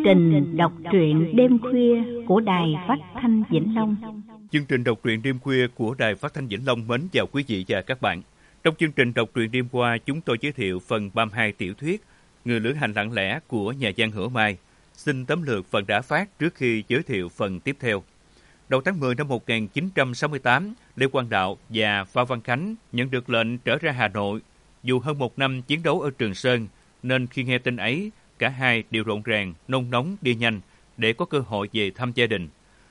trình đọc truyện đêm khuya của Đài Phát thanh Vĩnh Long. Chương trình đọc truyện đêm khuya của Đài Phát thanh Vĩnh Long mến chào quý vị và các bạn. Trong chương trình đọc truyện đêm qua, chúng tôi giới thiệu phần 32 tiểu thuyết Người lữ hành lặng lẽ của nhà văn Hữu Mai. Xin tóm lược phần đã phát trước khi giới thiệu phần tiếp theo. Đầu tháng 10 năm 1968, Lê Quang Đạo và Phan Văn Khánh nhận được lệnh trở ra Hà Nội. Dù hơn một năm chiến đấu ở Trường Sơn, nên khi nghe tin ấy, cả hai đều rộn ràng, nôn nóng đi nhanh để có cơ hội về thăm gia đình.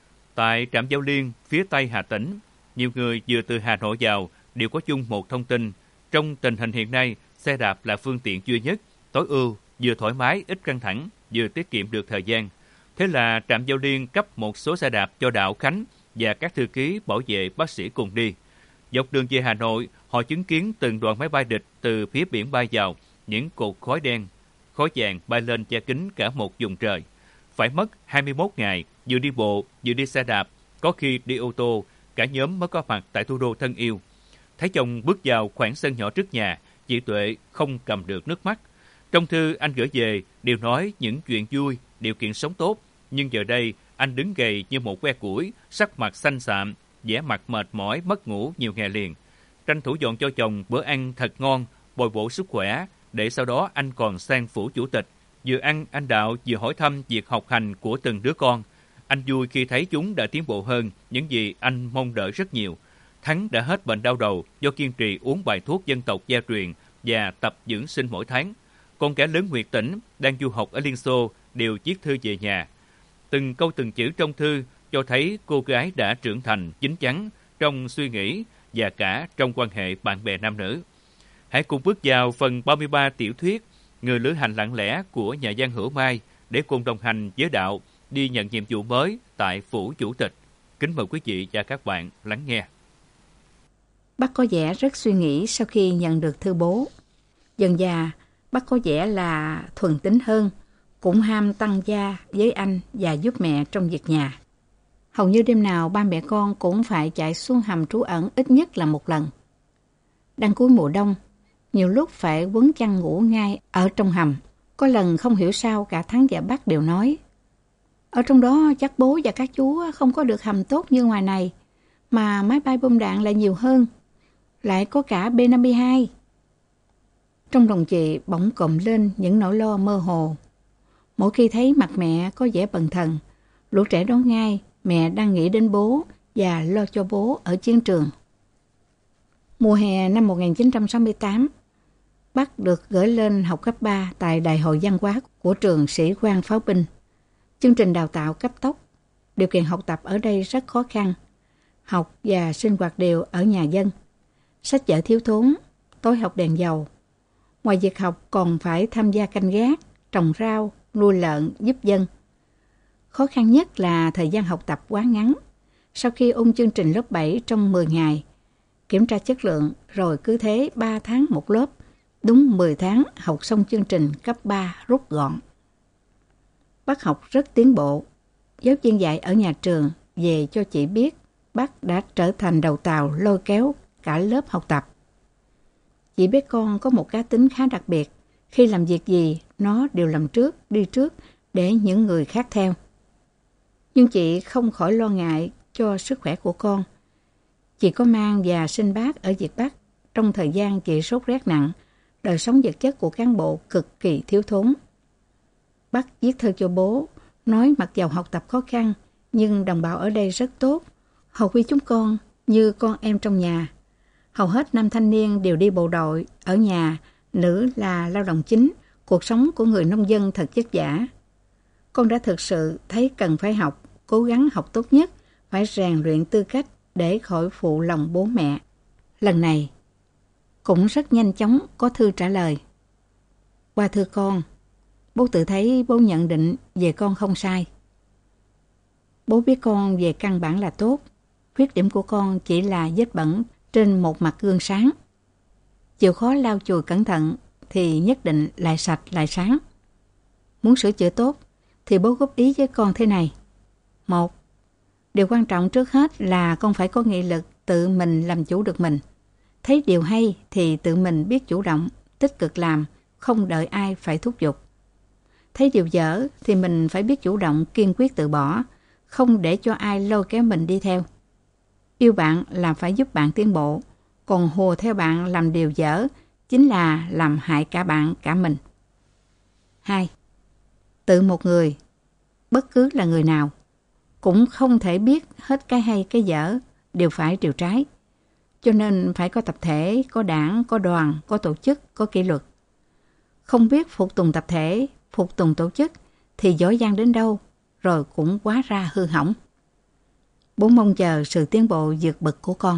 Tại trạm Giao Liên, phía tây Hà Tĩnh, nhiều người vừa từ Hà Nội vào đều có chung một thông tin. Trong tình hình hiện nay, xe đạp là phương tiện duy nhất, tối ưu, vừa thoải mái, ít căng thẳng, vừa tiết kiệm được thời gian. Thế là trạm Giao Liên cấp một số xe đạp cho Đạo Khánh và các thư ký bảo vệ bác sĩ cùng đi. Dọc đường về Hà Nội, họ chứng kiến từng đoàn máy bay địch từ phía biển bay vào, những cột khói đen, khói vàng bay lên che kín cả một vùng trời. Phải mất 21 ngày, vừa đi bộ, vừa đi xe đạp, có khi đi ô tô, cả nhóm mới có mặt tại thủ đô thân yêu. Thấy chồng bước vào khoảng sân nhỏ trước nhà, chị Tuệ không cầm được nước mắt. Trong thư anh gửi về đều nói những chuyện vui, điều kiện sống tốt, nhưng giờ đây anh đứng gầy như một que củi, sắc mặt xanh xạm, vẻ mặt mệt mỏi, mất ngủ nhiều ngày liền. Tranh thủ dọn cho chồng bữa ăn thật ngon, bồi bổ sức khỏe, để sau đó anh còn sang phủ chủ tịch. Vừa ăn, anh Đạo vừa hỏi thăm việc học hành của từng đứa con. Anh vui khi thấy chúng đã tiến bộ hơn những gì anh mong đợi rất nhiều. Thắng đã hết bệnh đau đầu do kiên trì uống bài thuốc dân tộc gia truyền và tập dưỡng sinh mỗi tháng. Con kẻ lớn Nguyệt Tĩnh đang du học ở Liên Xô đều viết thư về nhà. Từng câu từng chữ trong thư cho thấy cô gái đã trưởng thành, chín chắn trong suy nghĩ và cả trong quan hệ bạn bè nam nữ. Hãy cùng bước vào phần 33 tiểu thuyết Người lữ hành lặng lẽ của nhà văn Hữu Mai để cùng đồng hành với Đạo đi nhận nhiệm vụ mới tại phủ chủ tịch. Kính mời quý vị và các bạn lắng nghe. Bác có vẻ rất suy nghĩ sau khi nhận được thư bố. Dần dà, bác có vẻ là thuần tính hơn, cũng ham tăng gia với anh và giúp mẹ trong việc nhà. Hầu như đêm nào ba mẹ con cũng phải chạy xuống hầm trú ẩn ít nhất là một lần. Đang cuối mùa đông, nhiều lúc phải quấn chăn ngủ ngay ở trong hầm. Có lần không hiểu sao cả Thắng và bác đều nói: ở trong đó chắc bố và các chú không có được hầm tốt như ngoài này, mà máy bay bom đạn lại nhiều hơn, lại có cả B-52. Trong lòng chị bỗng cộm lên những nỗi lo mơ hồ. Mỗi khi thấy mặt mẹ có vẻ bần thần, lũ trẻ đoán ngay mẹ đang nghĩ đến bố và lo cho bố ở chiến trường. Mùa hè năm 1968, bác được gửi lên học cấp 3 tại Đại hội Văn hóa của trường Sĩ quan Pháo binh. Chương trình đào tạo cấp tốc, điều kiện học tập ở đây rất khó khăn. Học và sinh hoạt đều ở nhà dân. Sách vở thiếu thốn, tối học đèn dầu. Ngoài việc học còn phải tham gia canh gác, trồng rau, nuôi lợn, giúp dân. Khó khăn nhất là thời gian học tập quá ngắn. Sau khi ôn chương trình lớp 7 trong 10 ngày, kiểm tra chất lượng rồi cứ thế 3 tháng một lớp, đúng 10 tháng học xong chương trình cấp 3 rút gọn. Bác học rất tiến bộ. Giáo viên dạy ở nhà trường về cho chị biết bác đã trở thành đầu tàu lôi kéo cả lớp học tập. Chị biết con có một cá tính khá đặc biệt. Khi làm việc gì, nó đều làm trước, đi trước để những người khác theo. Nhưng chị không khỏi lo ngại cho sức khỏe của con. Chị có mang và sinh bác ở Việt Bắc. Trong thời gian chị sốt rét nặng, đời sống vật chất của cán bộ cực kỳ thiếu thốn. Bác viết thơ cho bố, nói mặc dầu học tập khó khăn, nhưng đồng bào ở đây rất tốt. Họ quý chúng con như con em trong nhà. Hầu hết nam thanh niên đều đi bộ đội, ở nhà, nữ là lao động chính. Cuộc sống của người nông dân thật vất vả. Con đã thực sự thấy cần phải học, cố gắng học tốt nhất, phải rèn luyện tư cách để khỏi phụ lòng bố mẹ. Lần này, cũng rất nhanh chóng có thư trả lời. Qua thư con, bố tự thấy bố nhận định về con không sai. Bố biết con về căn bản là tốt. Khuyết điểm của con chỉ là vết bẩn trên một mặt gương sáng. Chịu khó lau chùi cẩn thận thì nhất định lại sạch lại sáng. Muốn sửa chữa tốt thì bố góp ý với con thế này. 1. Điều quan trọng trước hết là con phải có nghị lực tự mình làm chủ được mình. Thấy điều hay thì tự mình biết chủ động, tích cực làm, không đợi ai phải thúc giục. Thấy điều dở thì mình phải biết chủ động kiên quyết từ bỏ, không để cho ai lôi kéo mình đi theo. Yêu bạn là phải giúp bạn tiến bộ, còn hùa theo bạn làm điều dở chính là làm hại cả bạn cả mình. 2. Tự một người, bất cứ là người nào, cũng không thể biết hết cái hay cái dở, đều phải điều trái. Cho nên phải có tập thể, có đảng, có đoàn, có tổ chức, có kỷ luật. Không biết phục tùng tập thể, phục tùng tổ chức thì giỏi giang đến đâu, rồi cũng quá ra hư hỏng. Bố mong chờ sự tiến bộ vượt bậc của con.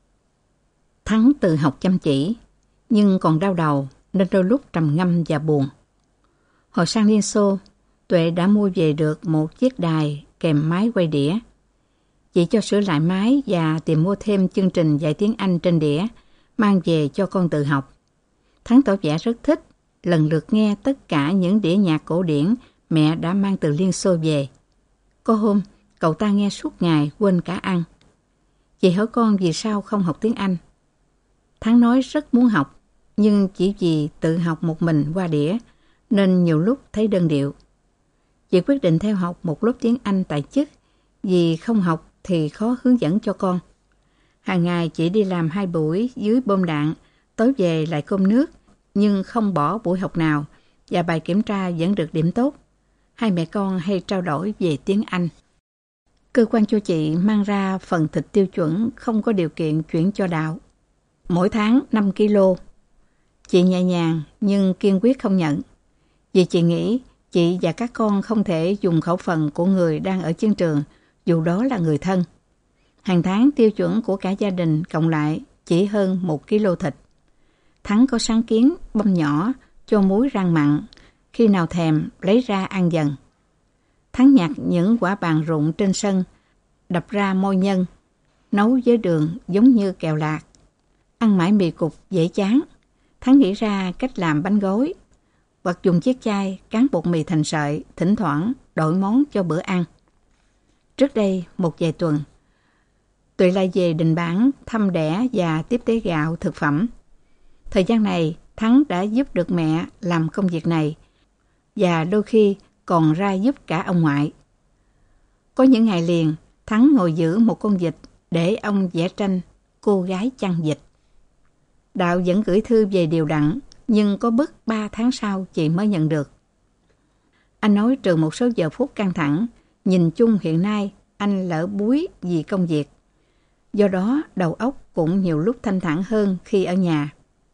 Thắng tự học chăm chỉ, nhưng còn đau đầu nên đôi lúc trầm ngâm và buồn. Hồi sang Liên Xô, Tuệ đã mua về được một chiếc đài kèm máy quay đĩa. Chị cho sửa lại máy và tìm mua thêm chương trình dạy tiếng Anh trên đĩa, mang về cho con tự học. Thắng tỏ vẻ rất thích, lần lượt nghe tất cả những đĩa nhạc cổ điển mẹ đã mang từ Liên Xô về. Có hôm, cậu ta nghe suốt ngày quên cả ăn. Chị hỏi con vì sao không học tiếng Anh. Thắng nói rất muốn học, nhưng chỉ vì tự học một mình qua đĩa, nên nhiều lúc thấy đơn điệu. Chị quyết định theo học một lớp tiếng Anh tại chức, vì không học thì khó hướng dẫn cho con. Hàng ngày chị đi làm 2 buổi dưới bom đạn, tối về lại cơm nước, nhưng không bỏ buổi học nào và bài kiểm tra vẫn được điểm tốt. Hai mẹ con hay trao đổi về tiếng Anh. Cơ quan cho chị mang ra phần thịt tiêu chuẩn không có điều kiện chuyển cho Đạo. Mỗi tháng 5 kg. Chị nhẹ nhàng nhưng kiên quyết không nhận. Vì chị nghĩ chị và các con không thể dùng khẩu phần của người đang ở chiến trường, dù đó là người thân. Hàng tháng tiêu chuẩn của cả gia đình cộng lại chỉ hơn 1 kg thịt. Thắng có sáng kiến băm nhỏ, cho muối rang mặn, khi nào thèm lấy ra ăn dần. Thắng nhặt những quả bàn rụng trên sân, đập ra môi nhân, nấu với đường giống như kẹo lạc. Ăn mãi mì cục dễ chán. Thắng nghĩ ra cách làm bánh gói, hoặc dùng chiếc chai cán bột mì thành sợi, thỉnh thoảng đổi món cho bữa ăn. Trước đây, một vài tuần, Tuệ lại về Đình Bản thăm đẻ và tiếp tế gạo thực phẩm. Thời gian này, Thắng đã giúp được mẹ làm công việc này, và đôi khi còn ra giúp cả ông ngoại. Có những ngày liền, Thắng ngồi giữ một con vịt để ông vẽ tranh cô gái chăn vịt. Đạo vẫn gửi thư về đều đặn, nhưng có bức 3 tháng sau chị mới nhận được. Anh nói trừ một số giờ phút căng thẳng, nhìn chung hiện nay anh lỡ búi vì công việc. Do đó đầu óc cũng nhiều lúc thanh thản hơn khi ở nhà.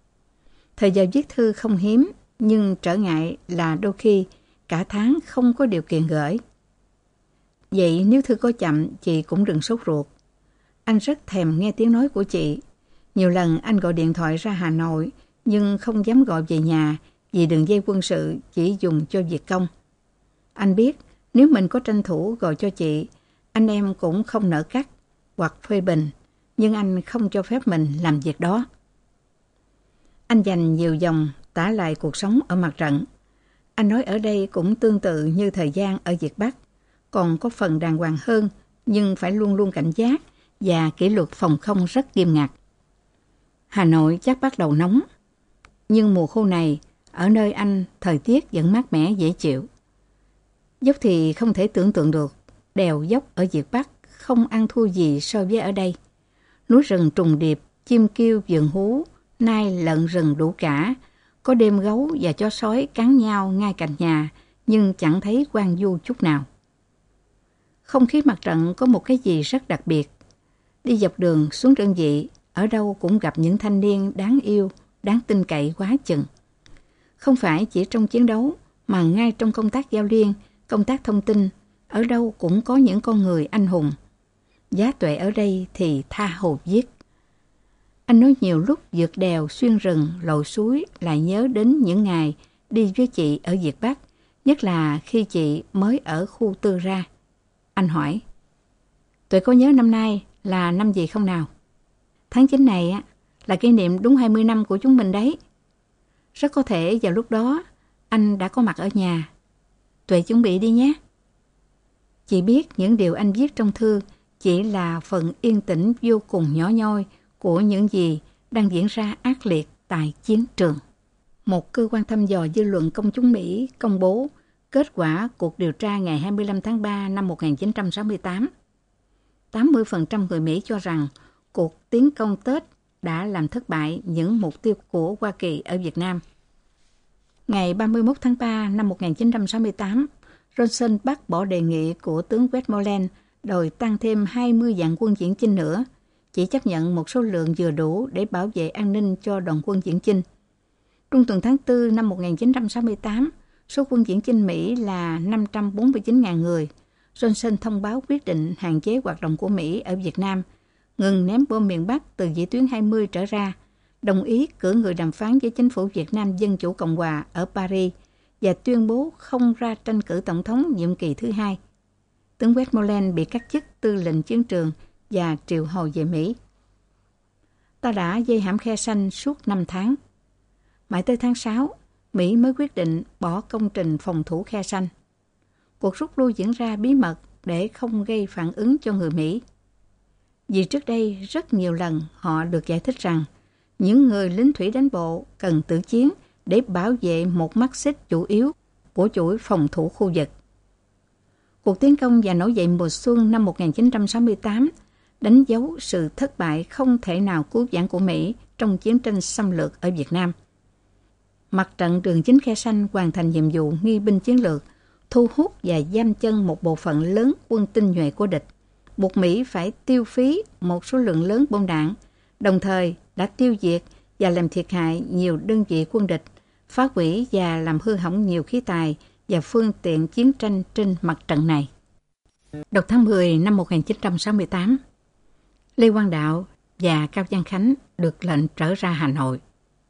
Thời giờ viết thư không hiếm, nhưng trở ngại là đôi khi cả tháng không có điều kiện gửi. Vậy nếu thư có chậm, chị cũng đừng sốt ruột. Anh rất thèm nghe tiếng nói của chị. Nhiều lần anh gọi điện thoại ra Hà Nội, nhưng không dám gọi về nhà vì đường dây quân sự chỉ dùng cho việc công. Anh biết nếu mình có tranh thủ gọi cho chị, anh em cũng không nỡ cắt hoặc phê bình, nhưng anh không cho phép mình làm việc đó. Anh dành nhiều dòng tả lại cuộc sống ở mặt trận. Anh nói ở đây cũng tương tự như thời gian ở Việt Bắc, còn có phần đàng hoàng hơn, nhưng phải luôn luôn cảnh giác và kỷ luật phòng không rất nghiêm ngặt. Hà Nội chắc bắt đầu nóng, nhưng mùa khô này, ở nơi anh thời tiết vẫn mát mẻ dễ chịu. Dốc thì không thể tưởng tượng được, đèo dốc ở Việt Bắc không ăn thua gì so với ở đây. Núi rừng trùng điệp, chim kêu vườn hú, nai lợn rừng đủ cả. Có đêm gấu và chó sói cắn nhau ngay cạnh nhà, nhưng chẳng thấy hoang vu chút nào. Không khí mặt trận có một cái gì rất đặc biệt. Đi dọc đường xuống đơn vị, ở đâu cũng gặp những thanh niên đáng yêu, đáng tin cậy quá chừng. Không phải chỉ trong chiến đấu, mà ngay trong công tác giao liên, công tác thông tin, ở đâu cũng có những con người anh hùng. Giá Tuệ ở đây thì tha hồ viết. Anh nói nhiều lúc vượt đèo, xuyên rừng, lội suối lại nhớ đến những ngày đi với chị ở Việt Bắc, nhất là khi chị mới ở khu Tư Ra. Anh hỏi, Tuệ có nhớ năm nay là năm gì không nào? Tháng 9 này là kỷ niệm đúng 20 năm của chúng mình đấy. Rất có thể vào lúc đó anh đã có mặt ở nhà. Tuệ chuẩn bị đi nhé. Chị biết những điều anh viết trong thư chỉ là phần yên tĩnh vô cùng nhỏ nhoi của những gì đang diễn ra ác liệt tại chiến trường. Một cơ quan thăm dò dư luận công chúng Mỹ công bố Kết quả cuộc điều tra ngày 25 tháng 3 năm 1968, 80% người Mỹ cho rằng cuộc tiến công Tết đã làm thất bại những mục tiêu của Hoa Kỳ ở Việt Nam. Ngày 31 tháng 3 năm 1968, Johnson bác bỏ đề nghị của tướng Westmoreland đòi tăng thêm 20 vạn quân viễn chinh nữa, chỉ chấp nhận một số lượng vừa đủ để bảo vệ an ninh cho đoàn quân viễn chinh. Trung tuần tháng 4 năm 1968, số quân viễn chinh Mỹ là 549.000 người. Johnson thông báo quyết định hạn chế hoạt động của Mỹ ở Việt Nam, ngừng ném bom miền Bắc từ vĩ tuyến 20 trở ra, đồng ý cử người đàm phán với chính phủ Việt Nam Dân chủ Cộng hòa ở Paris và tuyên bố không ra tranh cử tổng thống nhiệm kỳ thứ hai. Tướng Westmoreland bị cắt chức tư lệnh chiến trường và triệu hồi về Mỹ. Ta đã dây hãm Khe Sanh suốt 5 tháng. Mãi tới tháng 6, Mỹ mới quyết định bỏ công trình phòng thủ Khe Sanh. Cuộc rút lui diễn ra bí mật để không gây phản ứng cho người Mỹ. Vì trước đây rất nhiều lần họ được giải thích rằng những người lính thủy đánh bộ cần tự chiến để bảo vệ một mắt xích chủ yếu của chuỗi phòng thủ khu vực. Cuộc tiến công và nổi dậy mùa xuân năm 1968 đánh dấu sự thất bại không thể nào cứu vãn của Mỹ trong chiến tranh xâm lược ở Việt Nam. Mặt trận Đường Chính Khe Sanh hoàn thành nhiệm vụ nghi binh chiến lược, thu hút và giam chân một bộ phận lớn quân tinh nhuệ của địch, buộc Mỹ phải tiêu phí một số lượng lớn bom đạn, đồng thời đã tiêu diệt và làm thiệt hại nhiều đơn vị quân địch, phá hủy và làm hư hỏng nhiều khí tài và phương tiện chiến tranh trên mặt trận này. Đầu tháng 10 năm 1968, Lê Quang Đạo và Cao Văn Khánh được lệnh trở ra Hà Nội.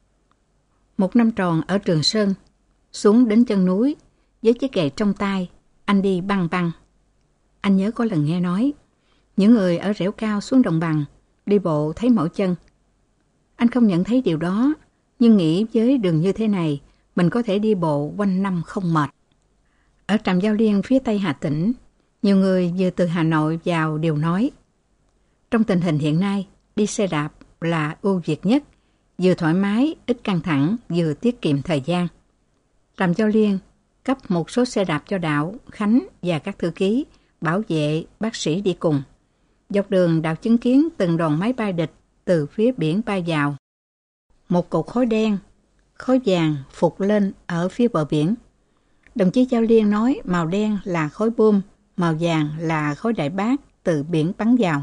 Một năm tròn ở Trường Sơn, xuống đến chân núi, với chiếc gậy trong tay, anh đi băng băng. Anh nhớ có lần nghe nói, những người ở rẻo cao xuống đồng bằng, đi bộ thấy mỏi chân. Anh không nhận thấy điều đó, nhưng nghĩ với đường như thế này, mình có thể đi bộ quanh năm không mệt. Ở trạm Giao Liên phía tây Hà Tĩnh, nhiều người vừa từ Hà Nội vào đều nói, trong tình hình hiện nay, đi xe đạp là ưu việt nhất, vừa thoải mái, ít căng thẳng, vừa tiết kiệm thời gian. Trạm Giao Liên cấp một số xe đạp cho Đạo, Khánh và các thư ký, bảo vệ, bác sĩ đi cùng. Dọc đường Đạo chứng kiến từng đoàn máy bay địch từ phía biển bay vào. Một cột khói đen, khói vàng phụt lên ở phía bờ biển. Đồng chí Giao Liên nói màu đen là khói bom, màu vàng là khói đại bác từ biển bắn vào.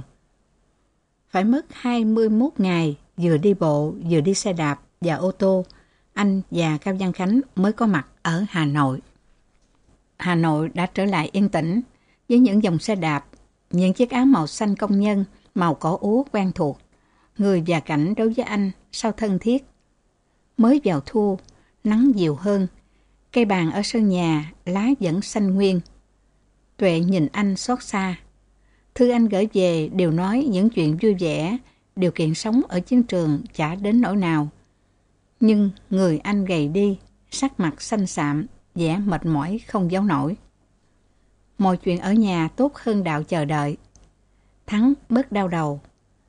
Phải mất 21 ngày vừa đi bộ, vừa đi xe đạp và ô tô, anh và Cao Văn Khánh mới có mặt ở Hà Nội. Hà Nội đã trở lại yên tĩnh với những dòng xe đạp, những chiếc áo màu xanh công nhân, màu cỏ úa quen thuộc. Người và cảnh đối với anh sao thân thiết. Mới vào thu, nắng dịu hơn, cây bàng ở sân nhà lá vẫn xanh nguyên. Tuệ nhìn anh xót xa. Thư anh gửi về đều nói những chuyện vui vẻ, điều kiện sống ở chiến trường chả đến nỗi nào. Nhưng người anh gầy đi, sắc mặt xanh xạm, vẻ mệt mỏi không giấu nổi. Mọi chuyện ở nhà tốt hơn Đạo chờ đợi. Thắng bớt đau đầu.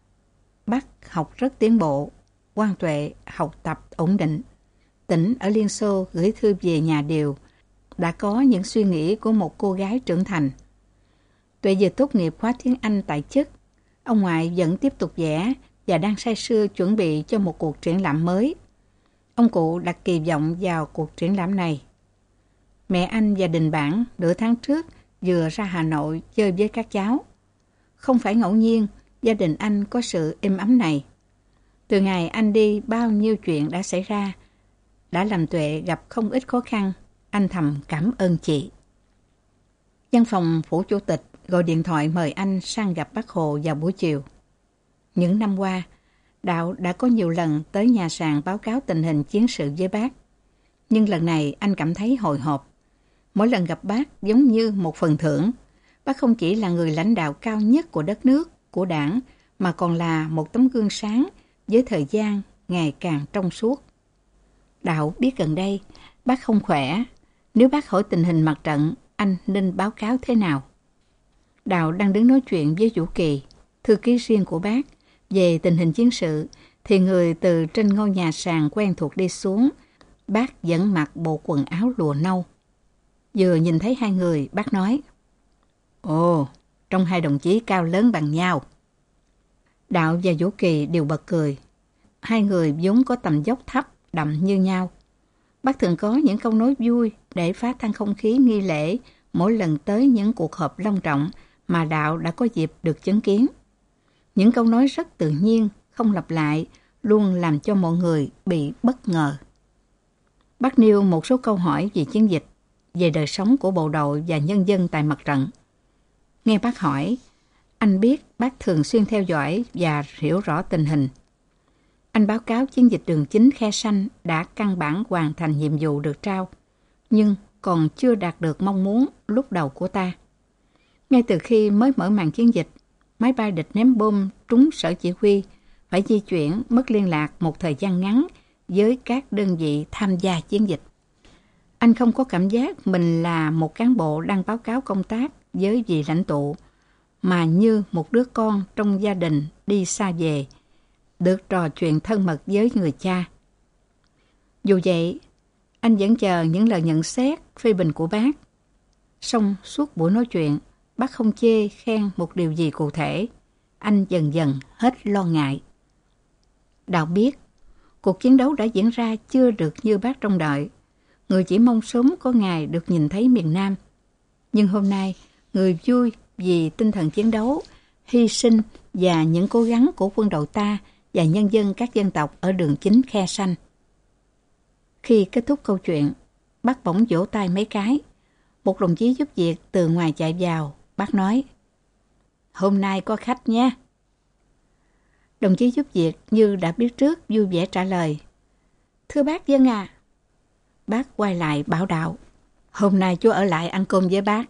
Bắc học rất tiến bộ, Quang Tuệ học tập ổn định. Tĩnh ở Liên Xô gửi thư về nhà đều, đã có những suy nghĩ của một cô gái trưởng thành. Tuệ vừa tốt nghiệp khóa tiếng Anh tại chức. Ông ngoại vẫn tiếp tục vẽ và đang say sưa chuẩn bị cho một cuộc triển lãm mới. Ông cụ đặt kỳ vọng vào cuộc triển lãm này. Mẹ anh và Đình Bản nửa tháng trước vừa ra Hà Nội chơi với các cháu. Không phải ngẫu nhiên, gia đình anh có sự êm ấm này. Từ ngày anh đi, bao nhiêu chuyện đã xảy ra, đã làm Tuệ gặp không ít khó khăn. Anh thầm cảm ơn chị. Văn phòng phủ chủ tịch gọi điện thoại mời anh sang gặp Bác Hồ vào buổi chiều. Những năm qua, Đạo đã có nhiều lần tới nhà sàn báo cáo tình hình chiến sự với bác. Nhưng lần này anh cảm thấy hồi hộp. Mỗi lần gặp bác giống như một phần thưởng. Bác không chỉ là người lãnh đạo cao nhất của đất nước, của đảng, mà còn là một tấm gương sáng với thời gian ngày càng trong suốt. Đạo biết gần đây bác không khỏe. Nếu bác hỏi tình hình mặt trận, anh nên báo cáo thế nào? Đạo đang đứng nói chuyện với Vũ Kỳ, thư ký riêng của bác, về tình hình chiến sự, thì người từ trên ngôi nhà sàn quen thuộc đi xuống. Bác vẫn mặc bộ quần áo lụa nâu. Vừa nhìn thấy hai người, bác nói: Ồ, trông hai đồng chí cao lớn bằng nhau. Đạo và Vũ Kỳ đều bật cười. Hai người vốn có tầm dốc thấp, đậm như nhau. Bác thường có những câu nói vui để phá tan không khí nghi lễ mỗi lần tới những cuộc họp long trọng mà Đạo đã có dịp được chứng kiến. Những câu nói rất tự nhiên, không lặp lại, luôn làm cho mọi người bị bất ngờ. Bác nêu một số câu hỏi về chiến dịch, về đời sống của bộ đội và nhân dân tại mặt trận. Nghe bác hỏi, anh biết bác thường xuyên theo dõi và hiểu rõ tình hình. Anh báo cáo chiến dịch đường chính Khe Sanh đã căn bản hoàn thành nhiệm vụ được trao, nhưng còn chưa đạt được mong muốn lúc đầu của ta. Ngay từ khi mới mở màn chiến dịch, máy bay địch ném bom trúng sở chỉ huy, phải di chuyển mất liên lạc một thời gian ngắn với các đơn vị tham gia chiến dịch. Anh không có cảm giác mình là một cán bộ đang báo cáo công tác với vị lãnh tụ, mà như một đứa con trong gia đình đi xa về, được trò chuyện thân mật với người cha. Dù vậy, anh vẫn chờ những lời nhận xét, phê bình của bác. Song suốt buổi nói chuyện, bác không chê khen một điều gì cụ thể. Anh dần dần hết lo ngại. Đạo biết, cuộc chiến đấu đã diễn ra chưa được như bác trông đợi. Người chỉ mong sớm có ngày được nhìn thấy miền Nam. Nhưng hôm nay, người vui vì tinh thần chiến đấu, hy sinh và những cố gắng của quân đội ta và nhân dân các dân tộc ở đường chính Khe Sanh. Khi kết thúc câu chuyện, bác bỗng vỗ tay mấy cái. Một đồng chí giúp việc từ ngoài chạy vào, bác nói: Hôm nay có khách nha. Đồng chí giúp việc như đã biết trước vui vẻ trả lời: Thưa bác dân à. Bác quay lại bảo Đạo: Hôm nay chú ở lại ăn cơm với bác.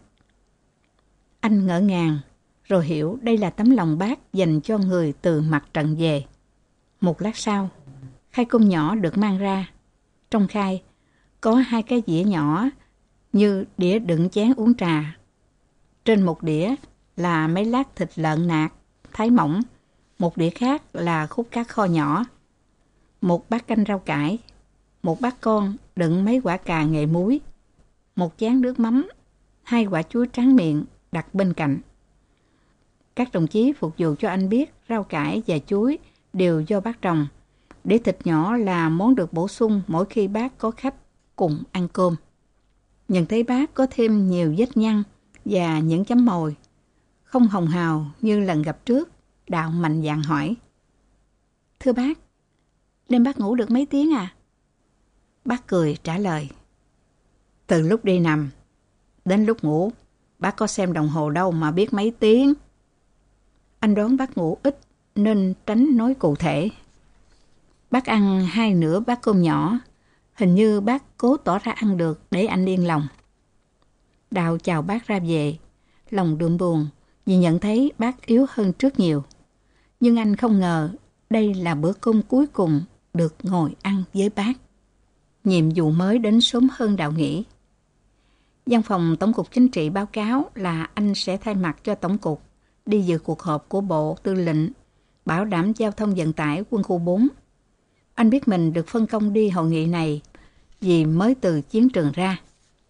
Anh ngỡ ngàng, rồi hiểu đây là tấm lòng bác dành cho người từ mặt trận về. Một lát sau, khay cơm nhỏ được mang ra. Trong khay có 2 cái dĩa nhỏ như đĩa đựng chén uống trà. Trên một đĩa là mấy lát thịt lợn nạc, thái mỏng. Một đĩa khác là khúc cá kho nhỏ. Một bát canh rau cải. Một bát con đựng mấy quả cà nghệ muối. Một chén nước mắm, 2 quả chuối tráng miệng đặt bên cạnh. Các đồng chí phục vụ cho anh biết rau cải và chuối đều do bác trồng. Để thịt nhỏ là món được bổ sung mỗi khi bác có khách cùng ăn cơm. Nhận thấy bác có thêm nhiều vết nhăn và những chấm mồi, không hồng hào như lần gặp trước, Đạo mạnh dạn hỏi: Thưa bác, đêm bác ngủ được mấy tiếng à? Bác cười trả lời: Từ lúc đi nằm đến lúc ngủ, bác có xem đồng hồ đâu mà biết mấy tiếng. Anh đoán bác ngủ ít nên tránh nói cụ thể. Bác ăn 2 nửa bát cơm nhỏ, hình như bác cố tỏ ra ăn được để anh yên lòng. Đạo chào bác ra về, lòng đượm buồn vì nhận thấy bác yếu hơn trước nhiều. Nhưng anh không ngờ đây là bữa cơm cuối cùng được ngồi ăn với bác. Nhiệm vụ mới đến sớm hơn Đạo nghĩ. Văn phòng Tổng cục Chính trị báo cáo là anh sẽ thay mặt cho Tổng cục đi dự cuộc họp của Bộ Tư lệnh bảo đảm giao thông vận tải quân khu 4. Anh biết mình được phân công đi hội nghị này vì mới từ chiến trường ra.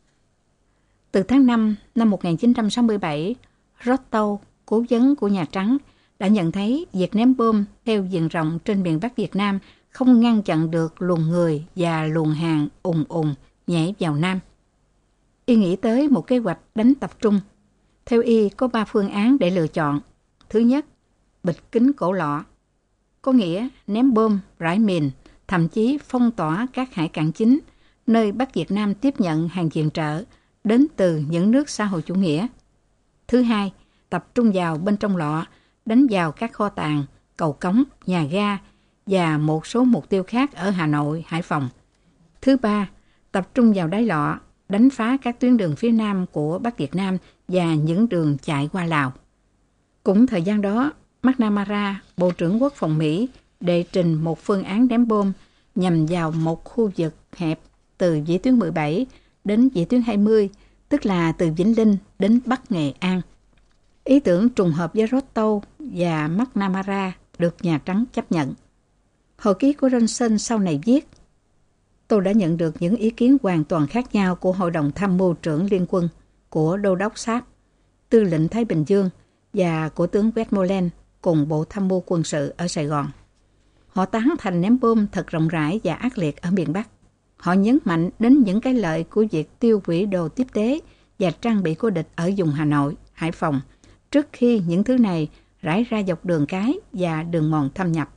Từ tháng 5 năm 1967, Rostow, cố vấn của Nhà Trắng, đã nhận thấy việc ném bom theo diện rộng trên miền Bắc Việt Nam không ngăn chặn được luồng người và luồng hàng ùn ùn nhảy vào Nam. Y nghĩ tới một kế hoạch đánh tập trung. Theo Y có 3 phương án để lựa chọn. Thứ nhất, bịt kín cổ lọ, có nghĩa ném bom, rải mìn, thậm chí phong tỏa các hải cảng chính, nơi Bắc Việt Nam tiếp nhận hàng viện trợ đến từ những nước xã hội chủ nghĩa. Thứ hai, tập trung vào bên trong lọ, đánh vào các kho tàng, cầu cống, nhà ga và một số mục tiêu khác ở Hà Nội, Hải Phòng. Thứ ba, tập trung vào đáy lọ, đánh phá các tuyến đường phía Nam của Bắc Việt Nam và những đường chạy qua Lào. Cũng thời gian đó, McNamara, Bộ trưởng Quốc phòng Mỹ, đệ trình một phương án ném bom nhằm vào một khu vực hẹp từ vĩ tuyến 17 đến vĩ tuyến 20, tức là từ Vĩnh Linh đến Bắc Nghệ An. Ý tưởng trùng hợp với Rostow và McNamara được Nhà Trắng chấp nhận. Hồi ký của Johnson sau này viết: Tôi đã nhận được những ý kiến hoàn toàn khác nhau của Hội đồng Tham mưu trưởng Liên quân, của Đô đốc Sáp, Tư lệnh Thái Bình Dương và của tướng Westmoreland cùng Bộ Tham mưu quân sự ở Sài Gòn. Họ tán thành ném bom thật rộng rãi và ác liệt ở miền Bắc. Họ nhấn mạnh đến những cái lợi của việc tiêu hủy đồ tiếp tế và trang bị của địch ở vùng Hà Nội, Hải Phòng, trước khi những thứ này rải ra dọc đường cái và đường mòn thâm nhập.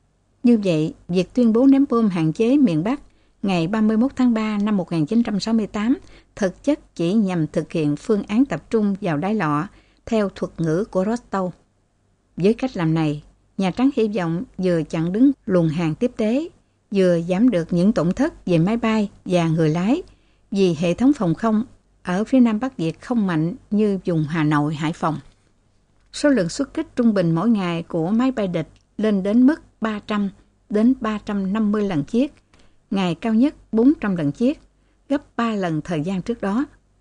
Như vậy, việc tuyên bố ném bom hạn chế miền Bắc ngày 31 tháng 3 năm 1968 thực chất chỉ nhằm thực hiện phương án tập trung vào đáy lọ theo thuật ngữ của Rostow. Với cách làm này, Nhà Trắng hy vọng vừa chặn đứng luồng hàng tiếp tế, vừa giảm được những tổn thất về máy bay và người lái, vì hệ thống phòng không ở phía Nam Bắc Việt không mạnh như vùng Hà Nội, Hải Phòng. Số lượng xuất kích trung bình mỗi ngày của máy bay địch lên đến mức 300 đến 350 lần chiếc, ngày cao nhất 400 lần chiếc, gấp 3 lần thời gian trước đó.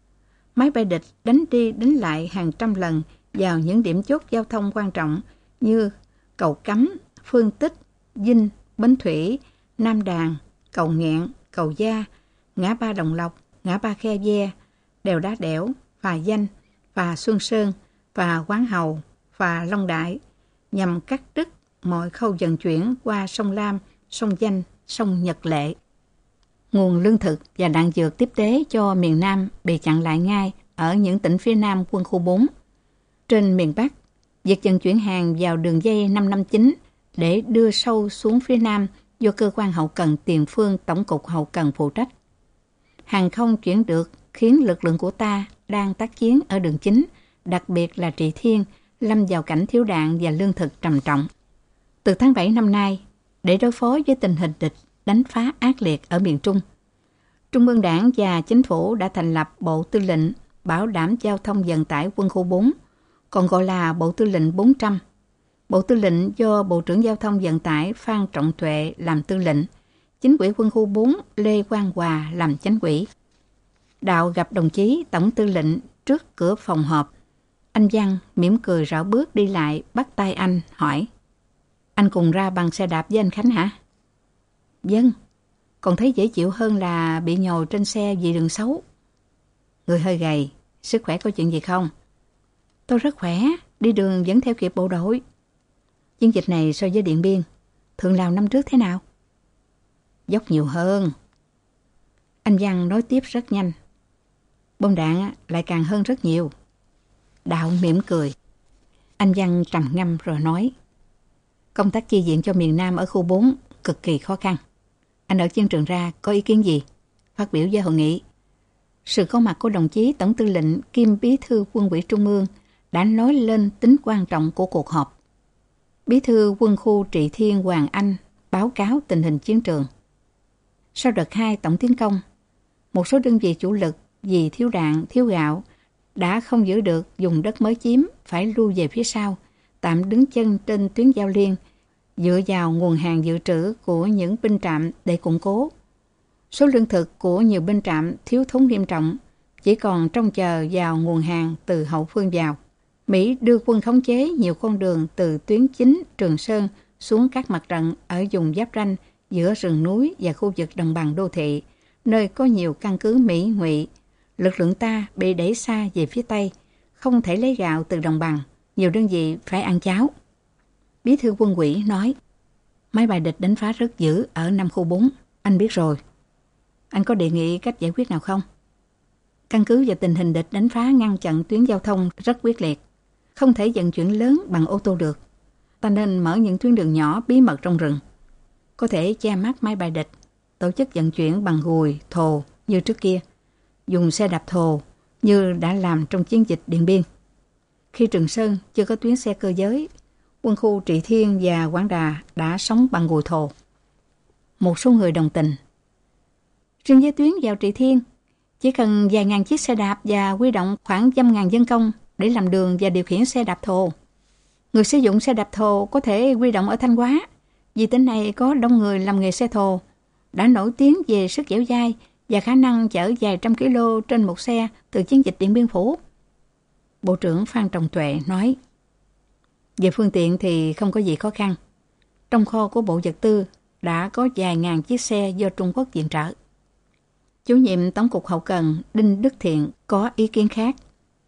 Máy bay địch đánh đi đánh lại hàng trăm lần vào những điểm chốt giao thông quan trọng như Cầu Cắm, Phương Tích, Vinh, Bến Thủy, Nam Đàn, Cầu Nghẹn, Cầu Gia, ngã ba Đồng Lộc, ngã ba Khe Ve, đèo Đá Đẻo, Phà Danh, Phà Xuân Sơn, Phà Quán Hầu, Phà Long Đại, nhằm cắt đứt mọi khâu vận chuyển qua sông Lam, sông Danh, sông Nhật Lệ. Nguồn lương thực và đạn dược tiếp tế cho miền Nam bị chặn lại ngay ở những tỉnh phía Nam quân khu 4. Trên miền Bắc, việc vận chuyển hàng vào đường dây 559 để đưa sâu xuống phía Nam do cơ quan hậu cần tiền phương Tổng cục Hậu cần phụ trách. Hàng không chuyển được khiến lực lượng của ta đang tác chiến ở đường chính, đặc biệt là Trị Thiên, lâm vào cảnh thiếu đạn và lương thực trầm trọng. Từ tháng 7 năm nay, để đối phó với tình hình địch đánh phá ác liệt ở miền Trung, Trung ương Đảng và Chính phủ đã thành lập Bộ Tư lệnh Bảo đảm Giao thông Vận tải Quân khu 4, còn gọi là Bộ Tư lệnh 400. Bộ Tư lệnh do Bộ trưởng Giao thông Vận tải Phan Trọng Tuệ làm tư lệnh, Chính ủy Quân khu 4 Lê Quang Hòa làm chánh ủy. Đạo gặp đồng chí Tổng tư lệnh trước cửa phòng họp. Anh Văn mỉm cười rảo bước đi lại, bắt tay anh, hỏi: "Anh cùng ra bằng xe đạp với anh Khánh hả?" "Vâng, còn thấy dễ chịu hơn là bị nhồi trên xe vì đường xấu." "Người hơi gầy, sức khỏe có chuyện gì không?" "Tôi rất khỏe, đi đường vẫn theo kịp bộ đội." "Chiến dịch này so với Điện Biên, Thượng Lào năm trước thế nào?" "Dốc nhiều hơn." Anh Văn nói tiếp rất nhanh. "Bom đạn lại càng hơn rất nhiều." Đạo mỉm cười. Anh Văn trầm ngâm rồi nói: "Công tác chi viện cho miền Nam ở khu 4 cực kỳ khó khăn. Anh ở chiến trường ra có ý kiến gì? Phát biểu với hội nghị." Sự có mặt của đồng chí Tổng tư lệnh kiêm Bí thư Quân ủy Trung ương đã nói lên tính quan trọng của cuộc họp. Bí thư Quân khu Trị Thiên Hoàng Anh báo cáo tình hình chiến trường. Sau đợt 2 tổng tiến công, một số đơn vị chủ lực vì thiếu đạn, thiếu gạo đã không giữ được vùng đất mới chiếm, phải lui về phía sau, tạm đứng chân trên tuyến giao liên, dựa vào nguồn hàng dự trữ của những binh trạm để củng cố. Số lương thực của nhiều binh trạm thiếu thốn nghiêm trọng, chỉ còn trông chờ vào nguồn hàng từ hậu phương vào. Mỹ đưa quân khống chế nhiều con đường từ tuyến chính Trường Sơn xuống các mặt trận ở vùng giáp ranh giữa rừng núi và khu vực đồng bằng đô thị, nơi có nhiều căn cứ Mỹ ngụy. Lực lượng ta bị đẩy xa về phía Tây, không thể lấy gạo từ đồng bằng, nhiều đơn vị phải ăn cháo. Bí thư Quân ủy nói: "Máy bay địch đánh phá rất dữ ở Nam khu 4, anh biết rồi. Anh có đề nghị cách giải quyết nào không?" "Căn cứ vào tình hình địch đánh phá ngăn chặn tuyến giao thông rất quyết liệt, không thể vận chuyển lớn bằng ô tô được. Ta nên mở những tuyến đường nhỏ bí mật trong rừng, có thể che mắt máy bay địch, tổ chức vận chuyển bằng gùi, thồ như trước kia, dùng xe đạp thồ như đã làm trong chiến dịch Điện Biên. Khi Trường Sơn chưa có tuyến xe cơ giới, quân khu Trị Thiên và Quảng Đà đã sống bằng gùi thồ." Một số người đồng tình: "Riêng với tuyến vào Trị Thiên, chỉ cần vài ngàn chiếc xe đạp và huy động khoảng 100.000 dân công để làm đường và điều khiển xe đạp thồ. Người sử dụng xe đạp thồ có thể huy động ở Thanh Hóa, vì tỉnh này có đông người làm nghề xe thồ, đã nổi tiếng về sức dẻo dai và khả năng chở vài trăm kg trên một xe từ chiến dịch Điện Biên Phủ." Bộ trưởng Phan Trọng Tuệ nói: "Về phương tiện thì không có gì khó khăn. Trong kho của Bộ Vật tư đã có vài ngàn chiếc xe do Trung Quốc viện trợ. Chủ nhiệm Tổng cục Hậu cần Đinh Đức Thiện có ý kiến khác.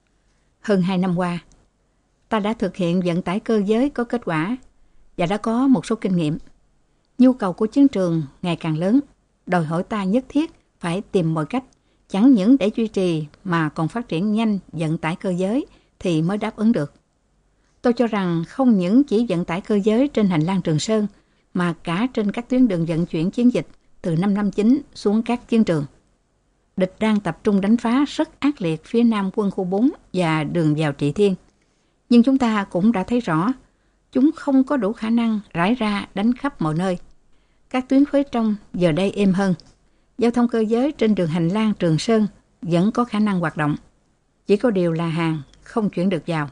Hơn 2 năm qua, ta đã thực hiện vận tải cơ giới có kết quả và đã có một số kinh nghiệm. Nhu cầu của chiến trường ngày càng lớn, đòi hỏi ta nhất thiết phải tìm mọi cách, chẳng những để duy trì mà còn phát triển nhanh vận tải cơ giới thì mới đáp ứng được. Tôi cho rằng không những chỉ vận tải cơ giới trên hành lang Trường Sơn, mà cả trên các tuyến đường vận chuyển chiến dịch từ 559 xuống các chiến trường. Địch đang tập trung đánh phá rất ác liệt phía nam quân khu 4 và đường vào Trị Thiên. Nhưng chúng ta cũng đã thấy rõ, chúng không có đủ khả năng rải ra đánh khắp mọi nơi. Các tuyến khuấy trong giờ đây êm hơn. Giao thông cơ giới trên đường hành lang Trường Sơn vẫn có khả năng hoạt động. Chỉ có điều là hàng không chuyển được vào.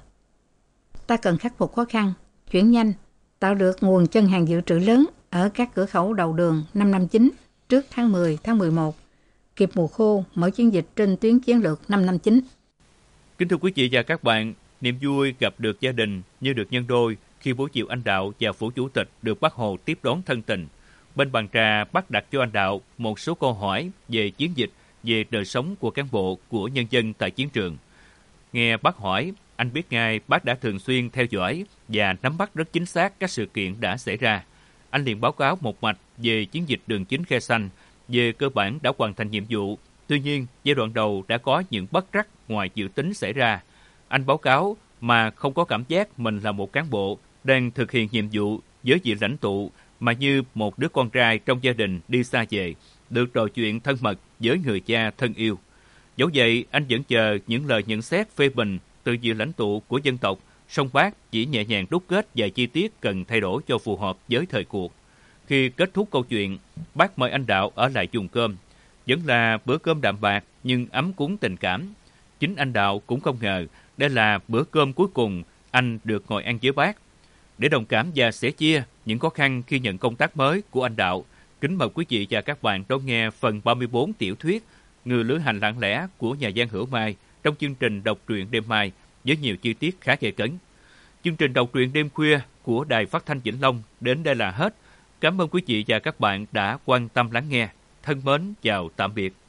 Ta cần khắc phục khó khăn, chuyển nhanh, tạo được nguồn chân hàng dự trữ lớn ở các cửa khẩu đầu đường 559 trước tháng 10, tháng 11, kịp mùa khô mở chiến dịch trên tuyến chiến lược 559. Kính thưa quý vị và các bạn, niềm vui gặp được gia đình như được nhân đôi khi buổi chiều anh Đạo và Phủ Chủ tịch được Bác Hồ tiếp đón thân tình. Bên bàn trà, Bác đặt cho anh Đạo một số câu hỏi về chiến dịch, về đời sống của cán bộ, của nhân dân tại chiến trường. Nghe Bác hỏi, anh biết ngay Bác đã thường xuyên theo dõi và nắm bắt rất chính xác các sự kiện đã xảy ra. Anh liền báo cáo một mạch về chiến dịch đường chính Khe Xanh, về cơ bản đã hoàn thành nhiệm vụ. Tuy nhiên, giai đoạn đầu đã có những bất trắc ngoài dự tính xảy ra. Anh báo cáo mà không có cảm giác mình là một cán bộ đang thực hiện nhiệm vụ với vị lãnh tụ, mà như một đứa con trai trong gia đình đi xa về, được trò chuyện thân mật với người cha thân yêu. Dẫu vậy, anh vẫn chờ những lời nhận xét phê bình từ vị lãnh tụ của dân tộc, song Bác chỉ nhẹ nhàng đúc kết vài chi tiết cần thay đổi cho phù hợp với thời cuộc. Khi kết thúc câu chuyện, Bác mời anh Đạo ở lại dùng cơm. Vẫn là bữa cơm đạm bạc nhưng ấm cúng tình cảm. Chính anh Đạo cũng không ngờ đây là bữa cơm cuối cùng anh được ngồi ăn với Bác. Để đồng cảm và sẻ chia những khó khăn khi nhận công tác mới của anh Đạo, kính mời quý vị và các bạn đón nghe phần 34 tiểu thuyết Người lữ hành lặng lẽ của nhà văn Hữu Mai trong chương trình đọc truyện đêm mai với nhiều chi tiết khá gay cấn. Chương trình đọc truyện đêm khuya của Đài Phát thanh Vĩnh Long đến đây là hết. Cảm ơn quý vị và các bạn đã quan tâm lắng nghe. Thân mến chào tạm biệt.